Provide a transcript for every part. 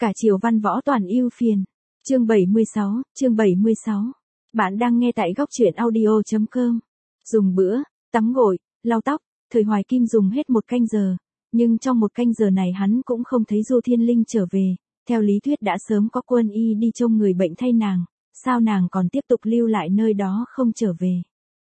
Cả chiều văn võ toàn ưu phiền. Chương 76. Bạn đang nghe tại góc truyện audio.com. Dùng bữa, tắm gội, lau tóc, Thời Hoài Kim dùng hết 1 canh giờ, nhưng trong 1 canh giờ này hắn cũng không thấy Du Thiên Linh trở về, theo lý thuyết đã sớm có quân y đi trông người bệnh thay nàng, sao nàng còn tiếp tục lưu lại nơi đó không trở về.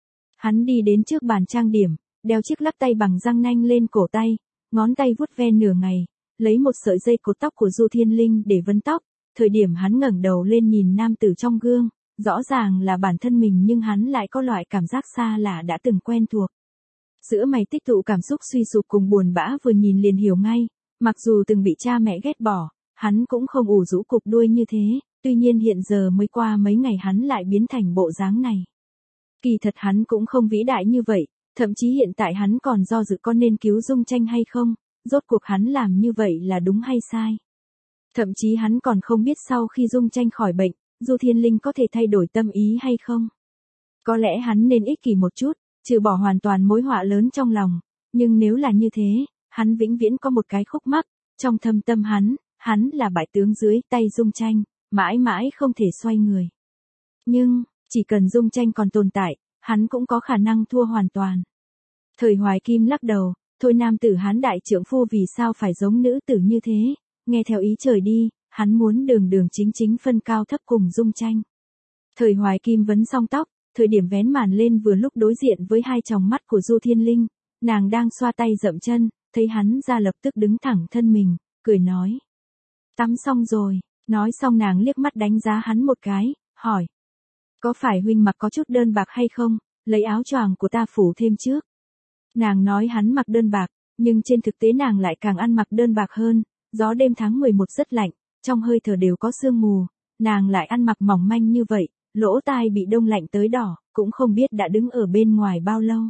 Hắn đi đến trước bàn trang điểm, đeo chiếc lắc tay bằng răng nanh lên cổ tay, ngón tay vuốt ve nửa ngày, lấy một sợi dây cột tóc của Du Thiên Linh để vấn tóc. Thời điểm hắn ngẩng đầu lên nhìn nam tử trong gương, rõ ràng là bản thân mình nhưng hắn lại có loại cảm giác xa lạ đã từng quen thuộc. Giữa mày tích tụ cảm xúc suy sụp cùng buồn bã, vừa nhìn liền hiểu ngay, mặc dù từng bị cha mẹ ghét bỏ, hắn cũng không ủ rũ cụp đuôi như thế, tuy nhiên hiện giờ mới qua mấy ngày hắn lại biến thành bộ dáng này. Kỳ thật hắn cũng không vĩ đại như vậy, thậm chí hiện tại hắn còn do dự có nên cứu Dung Tranh hay không, rốt cuộc hắn làm như vậy là đúng hay sai. Thậm chí hắn còn không biết sau khi Dung Tranh khỏi bệnh, Du Thiên Linh có thể thay đổi tâm ý hay không. Có lẽ hắn nên ích kỷ một chút, trừ bỏ hoàn toàn mối họa lớn trong lòng, nhưng nếu là như thế, hắn vĩnh viễn có một cái khúc mắc, trong thâm tâm hắn là bại tướng dưới tay Dung Tranh, mãi mãi không thể xoay người. Nhưng, chỉ cần Dung Tranh còn tồn tại, hắn cũng có khả năng thua hoàn toàn. Thời Hoài Kim lắc đầu, thôi nam tử hắn đại trượng phu vì sao phải giống nữ tử như thế, nghe theo ý trời đi, hắn muốn đường chính phân cao thấp cùng Dung Tranh. Thời Hoài Kim vấn xong tóc, thời điểm vén màn lên vừa lúc đối diện với hai tròng mắt của Du Thiên Linh, nàng đang xoa tay dậm chân, thấy hắn ra lập tức đứng thẳng thân mình, cười nói. Tắm xong rồi, nói xong nàng liếc mắt đánh giá hắn một cái, hỏi. Có phải huynh mặc có chút đơn bạc hay không, lấy áo choàng của ta phủ thêm trước. Nàng nói hắn mặc đơn bạc, nhưng trên thực tế nàng lại càng ăn mặc đơn bạc hơn, gió đêm tháng 11 rất lạnh, trong hơi thở đều có sương mù, nàng lại ăn mặc mỏng manh như vậy, lỗ tai bị đông lạnh tới đỏ, cũng không biết đã đứng ở bên ngoài bao lâu.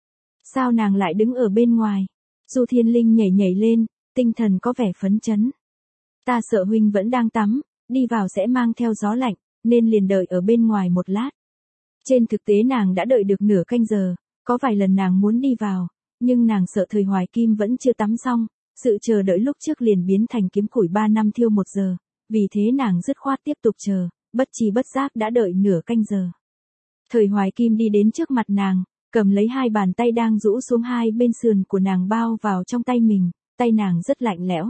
Sao nàng lại đứng ở bên ngoài? Du Thiên Linh nhảy lên, tinh thần có vẻ phấn chấn. Ta sợ huynh vẫn đang tắm, đi vào sẽ mang theo gió lạnh, nên liền đợi ở bên ngoài một lát. Trên thực tế nàng đã đợi được nửa canh giờ, có vài lần nàng muốn đi vào, nhưng nàng sợ Thời Hoài Kim vẫn chưa tắm xong, sự chờ đợi lúc trước liền biến thành kiếm củi 3 năm thiêu 1 giờ, vì thế nàng dứt khoát tiếp tục chờ, bất chi bất giác đã đợi nửa canh giờ. Thời Hoài Kim đi đến trước mặt nàng, cầm lấy hai bàn tay đang rũ xuống hai bên sườn của nàng bao vào trong tay mình, tay nàng rất lạnh lẽo.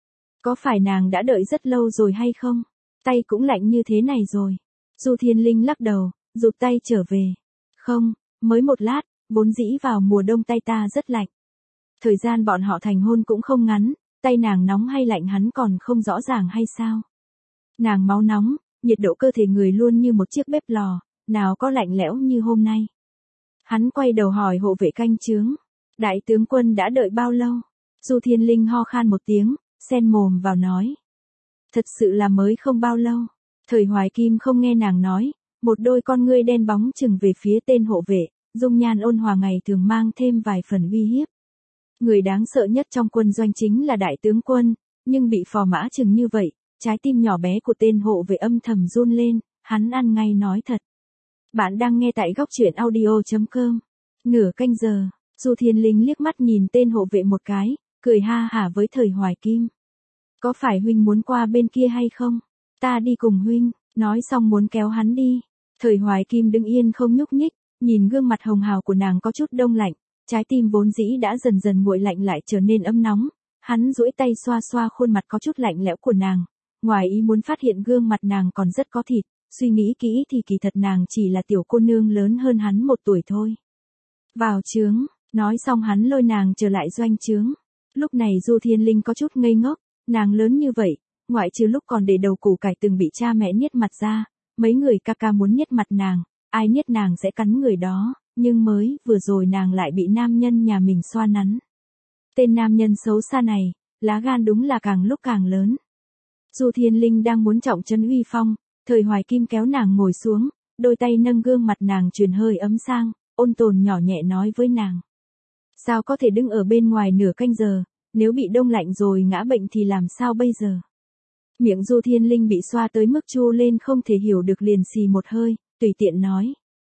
Có phải nàng đã đợi rất lâu rồi hay không? Tay cũng lạnh như thế này rồi. Du Thiên Linh lắc đầu, rụt tay trở về. Không, mới một lát, vốn dĩ vào mùa đông tay ta rất lạnh. Thời gian bọn họ thành hôn cũng không ngắn, tay nàng nóng hay lạnh hắn còn không rõ ràng hay sao? Nàng máu nóng, nhiệt độ cơ thể người luôn như một chiếc bếp lò, nào có lạnh lẽo như hôm nay. Hắn quay đầu hỏi hộ vệ canh chướng. Đại tướng quân đã đợi bao lâu? Du Thiên Linh ho khan một tiếng, xen mồm vào nói. Thật sự là mới không bao lâu. Thời Hoài Kim không nghe nàng nói, một đôi con ngươi đen bóng chừng về phía tên hộ vệ, dung nhan ôn hòa ngày thường mang thêm vài phần uy hiếp. Người đáng sợ nhất trong quân doanh chính là đại tướng quân, nhưng bị phò mã chừng như vậy, trái tim nhỏ bé của tên hộ vệ âm thầm run lên, hắn ăn ngay nói thật. Bạn đang nghe tại góc truyện audio.com. Nửa canh giờ, Du Thiên Linh liếc mắt nhìn tên hộ vệ một cái, cười ha hả với Thời Hoài Kim. Có phải huynh muốn qua bên kia hay không? Ta đi cùng huynh, nói xong muốn kéo hắn đi. Thời Hoài Kim đứng yên không nhúc nhích, nhìn gương mặt hồng hào của nàng có chút đông lạnh, trái tim vốn dĩ đã dần dần nguội lạnh lại trở nên ấm nóng. Hắn duỗi tay xoa xoa khuôn mặt có chút lạnh lẽo của nàng, ngoài ý muốn phát hiện gương mặt nàng còn rất có thịt, suy nghĩ kỹ thì kỳ thật nàng chỉ là tiểu cô nương lớn hơn hắn 1 tuổi thôi. Vào trướng, nói xong hắn lôi nàng trở lại doanh trướng. Lúc này Du Thiên Linh có chút ngây ngốc, nàng lớn như vậy, ngoại trừ lúc còn để đầu củ cải từng bị cha mẹ niết mặt ra, mấy người ca ca muốn niết mặt nàng, ai niết nàng sẽ cắn người đó, nhưng mới vừa rồi nàng lại bị nam nhân nhà mình xoa nắn. Tên nam nhân xấu xa này, lá gan đúng là càng lúc càng lớn. Du Thiên Linh đang muốn trọng trấn uy phong, Thời Hoài Kim kéo nàng ngồi xuống, đôi tay nâng gương mặt nàng truyền hơi ấm sang, ôn tồn nhỏ nhẹ nói với nàng. Sao có thể đứng ở bên ngoài nửa canh giờ, nếu bị đông lạnh rồi ngã bệnh thì làm sao bây giờ? Miệng Du Thiên Linh bị xoa tới mức chu lên không thể hiểu được liền xì một hơi, tùy tiện nói.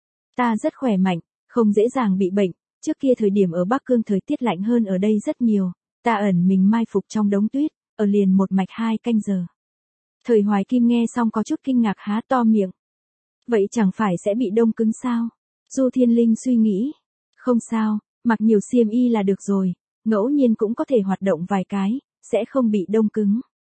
Ta rất khỏe mạnh, không dễ dàng bị bệnh, trước kia thời điểm ở Bắc Cương thời tiết lạnh hơn ở đây rất nhiều, ta ẩn mình mai phục trong đống tuyết, ở liền một mạch 2 canh giờ. Thời Hoài Kim nghe xong có chút kinh ngạc há to miệng. Vậy chẳng phải sẽ bị đông cứng sao? Du Thiên Linh suy nghĩ. Không sao, mặc nhiều xiêm y là được rồi, ngẫu nhiên cũng có thể hoạt động vài cái, sẽ không bị đông cứng.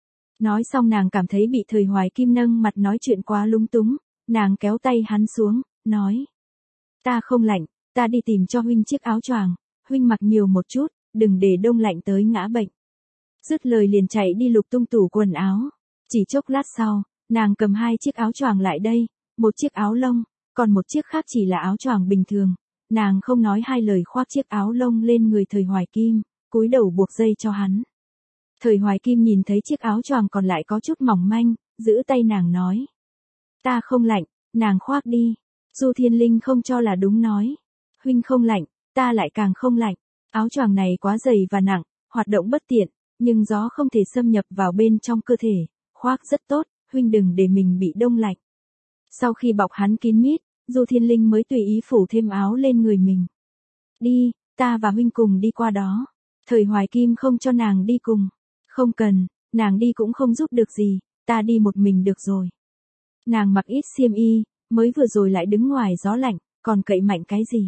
Nói xong nàng cảm thấy bị Thời Hoài Kim nâng mặt nói chuyện quá lúng túng, nàng kéo tay hắn xuống, nói. Ta không lạnh, ta đi tìm cho huynh chiếc áo choàng, huynh mặc nhiều một chút, đừng để đông lạnh tới ngã bệnh. Dứt lời liền chạy đi lục tung tủ quần áo. Chỉ chốc lát sau, nàng cầm 2 chiếc áo choàng lại đây, một chiếc áo lông, còn một chiếc khác chỉ là áo choàng bình thường. Nàng không nói hai lời khoác chiếc áo lông lên người Thời Hoài Kim, cúi đầu buộc dây cho hắn. Thời Hoài Kim nhìn thấy chiếc áo choàng còn lại có chút mỏng manh, giữ tay nàng nói. Ta không lạnh, nàng khoác đi. Du Thiên Linh không cho là đúng nói. Huynh không lạnh, ta lại càng không lạnh. Áo choàng này quá dày và nặng, hoạt động bất tiện, nhưng gió không thể xâm nhập vào bên trong cơ thể, khoác rất tốt, huynh đừng để mình bị đông lạnh. Sau khi bọc hắn kín mít, Du Thiên Linh mới tùy ý phủ thêm áo lên người mình. Đi, ta và huynh cùng đi qua đó. Thời Hoài Kim không cho nàng đi cùng. Không cần, nàng đi cũng không giúp được gì, ta đi một mình được rồi. Nàng mặc ít xiêm y, mới vừa rồi lại đứng ngoài gió lạnh, còn cậy mạnh cái gì.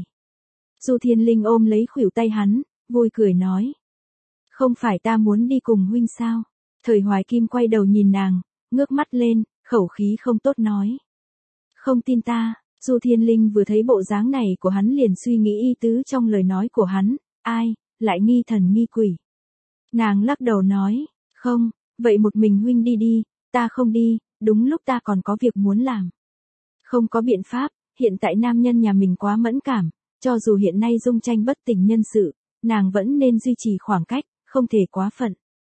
Du Thiên Linh ôm lấy khuỷu tay hắn, vui cười nói. Không phải ta muốn đi cùng huynh sao? Thời Hoài Kim quay đầu nhìn nàng, ngước mắt lên, khẩu khí không tốt nói. Không tin ta. Du Thiên Linh vừa thấy bộ dáng này của hắn liền suy nghĩ ý tứ trong lời nói của hắn, ai, lại nghi thần nghi quỷ. Nàng lắc đầu nói, không, vậy một mình huynh đi đi, ta không đi, đúng lúc ta còn có việc muốn làm. Không có biện pháp, hiện tại nam nhân nhà mình quá mẫn cảm, cho dù hiện nay Dung Tranh bất tỉnh nhân sự, nàng vẫn nên duy trì khoảng cách, không thể quá phận.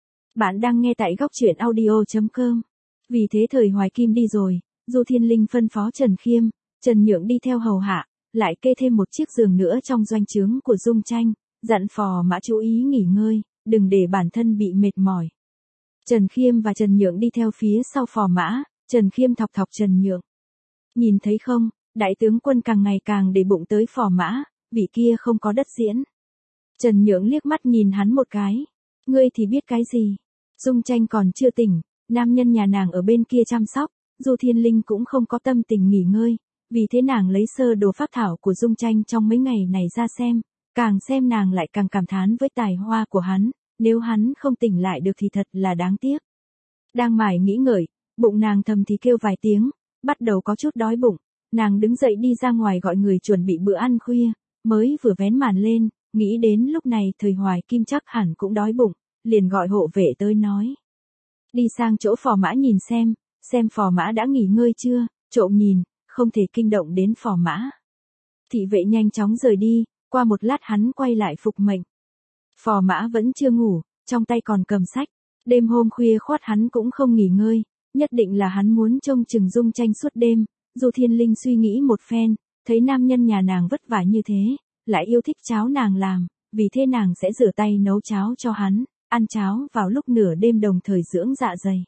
Bạn đang nghe tại góc truyện audio.com. Vì thế Thời Hoài Kim đi rồi, Du Thiên Linh phân phó Trần Khiêm, Trần Nhượng đi theo hầu hạ, lại kê thêm một chiếc giường nữa trong doanh trướng của Dung Tranh, dặn phò mã chú ý nghỉ ngơi, đừng để bản thân bị mệt mỏi. Trần Khiêm và Trần Nhượng đi theo phía sau phò mã, Trần Khiêm thọc thọc Trần Nhượng. Nhìn thấy không, đại tướng quân càng ngày càng để bụng tới phò mã, vị kia không có đất diễn. Trần Nhượng liếc mắt nhìn hắn một cái. Ngươi thì biết cái gì? Dung Tranh còn chưa tỉnh, nam nhân nhà nàng ở bên kia chăm sóc, Du Thiên Linh cũng không có tâm tình nghỉ ngơi, vì thế nàng lấy sơ đồ phác thảo của Dung Tranh trong mấy ngày này ra càng xem nàng lại càng cảm thán với tài hoa của hắn, nếu hắn không tỉnh lại được thì thật là đáng tiếc. Đang mải nghĩ ngợi, bụng nàng thầm thì kêu vài tiếng, bắt đầu có chút đói bụng, nàng đứng dậy đi ra ngoài gọi người chuẩn bị bữa ăn khuya, mới vừa vén màn lên, nghĩ đến lúc này Thời Hoài Kim chắc hẳn cũng đói bụng, liền gọi hộ vệ tới nói. Đi sang chỗ phò mã nhìn xem phò mã đã nghỉ ngơi chưa, trộm nhìn, không thể kinh động đến phò mã. Thị vệ nhanh chóng rời đi, qua một lát hắn quay lại phục mệnh. Phò mã vẫn chưa ngủ, trong tay còn cầm sách, đêm hôm khuya khoắt hắn cũng không nghỉ ngơi, nhất định là hắn muốn trông chừng Dung Tranh suốt đêm. Du Thiên Linh suy nghĩ một phen, thấy nam nhân nhà nàng vất vả như thế, lại yêu thích cháo nàng làm, vì thế nàng sẽ rửa tay nấu cháo cho hắn, ăn cháo vào lúc nửa đêm đồng thời dưỡng dạ dày.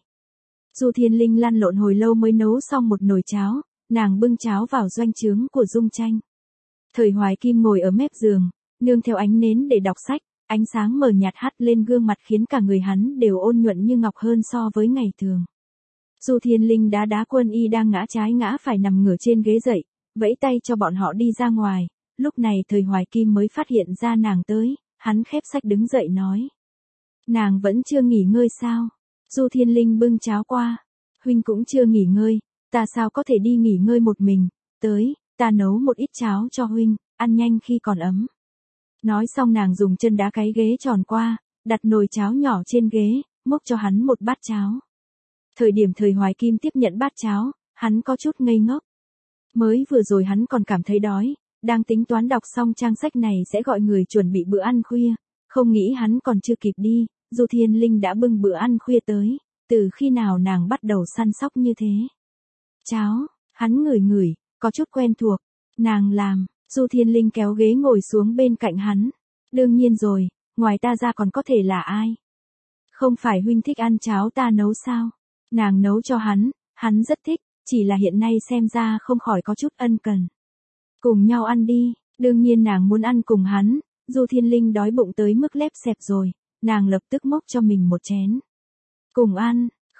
Du Thiên Linh lăn lộn hồi lâu mới nấu xong một nồi cháo, nàng bưng cháo vào doanh trướng của Dung Tranh. Thời Hoài Kim ngồi ở mép giường, nương theo ánh nến để đọc sách, ánh sáng mờ nhạt hắt lên gương mặt khiến cả người hắn đều ôn nhuận như ngọc hơn so với ngày thường. Du Thiên Linh đá Quân Y đang ngã trái ngã phải nằm ngửa trên ghế dậy, vẫy tay cho bọn họ đi ra ngoài, lúc này Thời Hoài Kim mới phát hiện ra nàng tới, hắn khép sách đứng dậy nói. Nàng vẫn chưa nghỉ ngơi sao? Du Thiên Linh bưng cháo qua. Huynh cũng chưa nghỉ ngơi, ta sao có thể đi nghỉ ngơi một mình, tới, ta nấu một ít cháo cho huynh, ăn nhanh khi còn ấm. Nói xong nàng dùng chân đá cái ghế tròn qua, đặt nồi cháo nhỏ trên ghế, múc cho hắn một bát cháo. Thời điểm Thời Hoài Kim tiếp nhận bát cháo, hắn có chút ngây ngốc. Mới vừa rồi hắn còn cảm thấy đói, đang tính toán đọc xong trang sách này sẽ gọi người chuẩn bị bữa ăn khuya, không nghĩ hắn còn chưa kịp đi, Du Thiên Linh đã bưng bữa ăn khuya tới, từ khi nào nàng bắt đầu săn sóc như thế. Cháo, hắn ngửi, có chút quen thuộc, nàng làm, Du Thiên Linh kéo ghế ngồi xuống bên cạnh hắn. Đương nhiên rồi, ngoài ta ra còn có thể là ai? Không phải huynh thích ăn cháo ta nấu sao? Nàng nấu cho hắn rất thích, chỉ là hiện nay xem ra không khỏi có chút ân cần. Cùng nhau ăn đi, đương nhiên nàng muốn ăn cùng hắn, Du Thiên Linh đói bụng tới mức lép xẹp rồi, nàng lập tức múc cho mình một chén. Cùng ăn,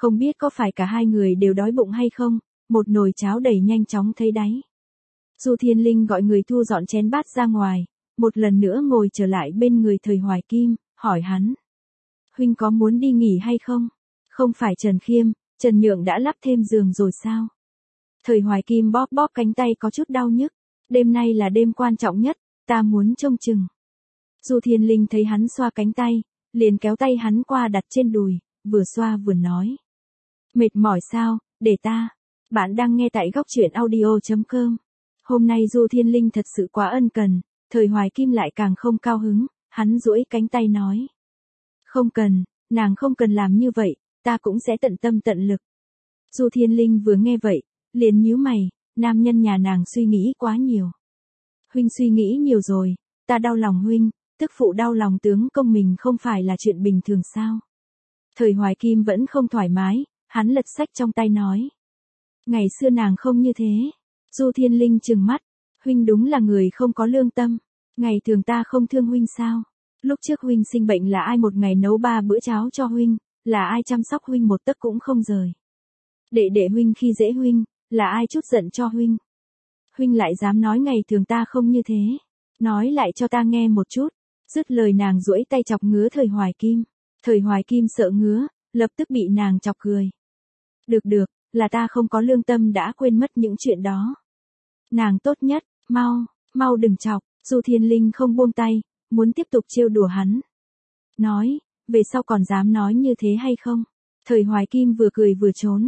Không biết có phải cả hai người đều đói bụng hay không, một nồi cháo đầy nhanh chóng thấy đáy. Du Thiên Linh gọi người thu dọn chén bát ra ngoài, một lần nữa ngồi trở lại bên người Thời Hoài Kim, hỏi hắn. Huynh có muốn đi nghỉ hay không? Không phải Trần Khiêm, Trần Nhượng đã lắp thêm giường rồi sao? Thời Hoài Kim bóp bóp cánh tay có chút đau nhức. Đêm nay là đêm quan trọng nhất, ta muốn trông chừng. Du Thiên Linh thấy hắn xoa cánh tay, liền kéo tay hắn qua đặt trên đùi, vừa xoa vừa nói. Mệt mỏi sao, để ta. Bạn đang nghe tại góc truyện audio.com. Hôm nay Du Thiên Linh thật sự quá ân cần, Thời Hoài Kim lại càng không cao hứng, hắn duỗi cánh tay nói. Không cần, nàng không cần làm như vậy, ta cũng sẽ tận tâm tận lực. Du Thiên Linh vừa nghe vậy, liền nhíu mày, nam nhân nhà nàng suy nghĩ quá nhiều. Huynh suy nghĩ nhiều rồi, ta đau lòng huynh, tức phụ đau lòng tướng công mình không phải là chuyện bình thường sao. Thời Hoài Kim vẫn không thoải mái, hắn lật sách trong tay nói. Ngày xưa nàng không như thế. Du Thiên Linh trừng mắt, huynh đúng là người không có lương tâm. Ngày thường ta không thương huynh sao? Lúc trước huynh sinh bệnh là ai một ngày nấu 3 bữa cháo cho huynh, là ai chăm sóc huynh một tấc cũng không rời. Đệ huynh khi dễ huynh, là ai chút giận cho huynh. Huynh lại dám nói ngày thường ta không như thế. Nói lại cho ta nghe một chút. Dứt lời nàng duỗi tay chọc ngứa Thời Hoài Kim. Thời Hoài Kim sợ ngứa, lập tức bị nàng chọc cười. Được, là ta không có lương tâm đã quên mất những chuyện đó. Nàng tốt nhất, mau đừng chọc. Du Thiên Linh không buông tay, muốn tiếp tục trêu đùa hắn. Nói, về sau còn dám nói như thế hay không? Thời Hoài Kim vừa cười vừa trốn.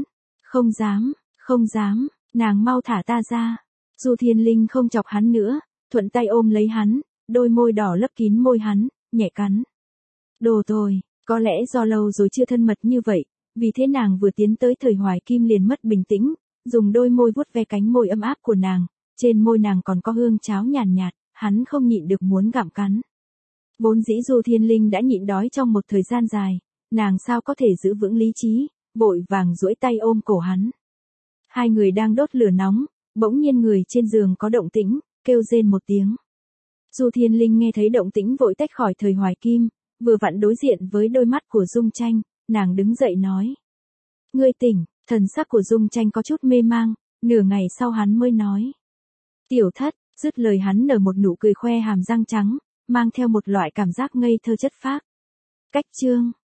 Không dám, nàng mau thả ta ra. Du Thiên Linh không chọc hắn nữa, thuận tay ôm lấy hắn, đôi môi đỏ lấp kín môi hắn, nhẹ cắn. Đồ tồi, có lẽ do lâu rồi chưa thân mật như vậy, vì thế nàng vừa tiến tới Thời Hoài Kim liền mất bình tĩnh, dùng đôi môi vuốt ve cánh môi ấm áp của nàng, trên môi nàng còn có hương cháo nhàn nhạt, hắn không nhịn được muốn gặm cắn. Vốn dĩ Du Thiên Linh đã nhịn đói trong một thời gian dài, nàng sao có thể giữ vững lý trí, vội vàng duỗi tay ôm cổ hắn. Hai người đang đốt lửa nóng, bỗng nhiên người trên giường có động tĩnh, kêu rên một tiếng. Du Thiên Linh nghe thấy động tĩnh vội tách khỏi Thời Hoài Kim, vừa vặn đối diện với đôi mắt của Dung Tranh, nàng đứng dậy nói. Ngươi tỉnh, thần sắc của Dung Tranh có chút mê mang, nửa ngày sau hắn mới nói. Tiểu thất, dứt lời hắn nở một nụ cười khoe hàm răng trắng, mang theo một loại cảm giác ngây thơ chất phác. Cách chương.